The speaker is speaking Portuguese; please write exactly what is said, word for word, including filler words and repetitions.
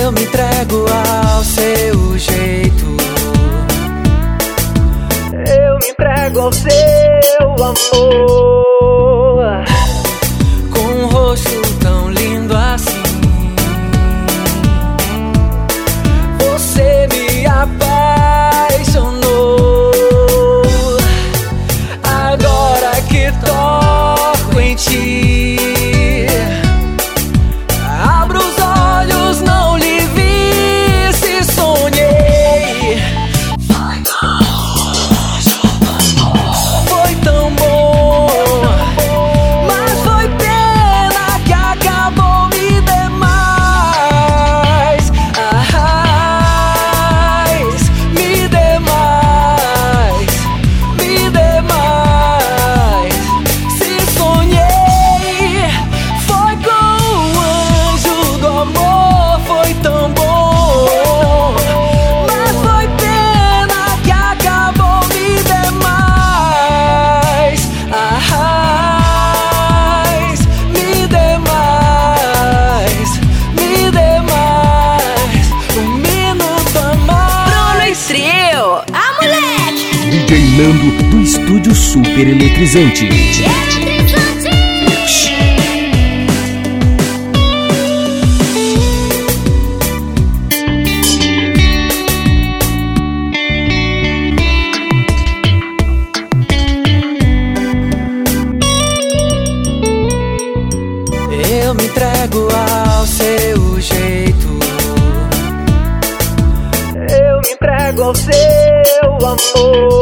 Eu me entrego ao seu jeito, eu me entrego ao seu amor. Com um rosto tão lindo assim, você me apaixonou. Agora que toco em ti, abro os olhos, não lhe vi, se sonhei. Foi tão bom, mas foi pena que acabou, me demais. Ai, me demais, me demais. Se sonhei, foi com o anjo do amor, foi tão bom, mas foi pena que acabou, me demais. Ai, me demais, me demais. Um minuto a mais. Bruno e Trio, a moleque! D J Nando do Estúdio Super Eletrizante. Eu me entrego ao seu jeito, eu me entrego ao seu amor.